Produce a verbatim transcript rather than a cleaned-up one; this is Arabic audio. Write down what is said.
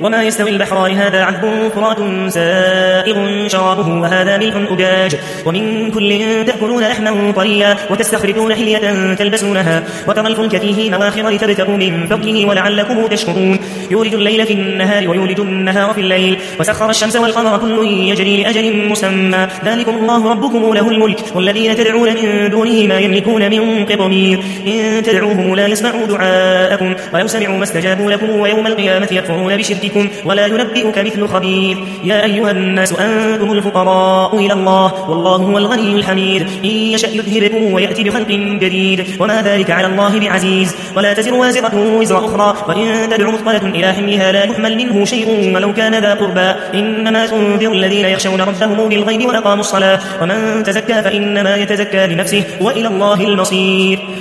وما يستوي البحران هذا عذب فرات سائغ شرابه وهذا ملح أجاج ومن كل تأكلون لحما طريا وتستخرجون حلية تلبسونها وترى الفلك فيه مواخر لتبتغوا من فضله ولعلكم تشكرون يولج الليل في النهار ويولج النهار في الليل وسخر الشمس والقمر كل يجري لأجل مسمى ذلكم الله ربكم له الملك والذين تدعون من دونه ما يملكون من قطمير إن تدعوهم لا يسمعوا دعاءكم ولو سمعوا ما استجابوا لكم ويوم القيامة يكفرون بشرككم ولا ينبئك مثل خبير يا أيها الناس أنتم الفقراء إلى الله والله هو الغني الحميد إن يشأ يذهبكم ويأتي بخلق جديد وما ذلك على الله بعزيز ولا تزر وازرة وزر أخرى وإن تدع مثقلة إلى حملها لا يحمل منه شيء ولو كان ذا قربى إنما تنذر الذين يخشون ربهم بالغيب وأقاموا الصلاة ومن تزكى فإنما يتزكى لنفسه وإلى الله المصير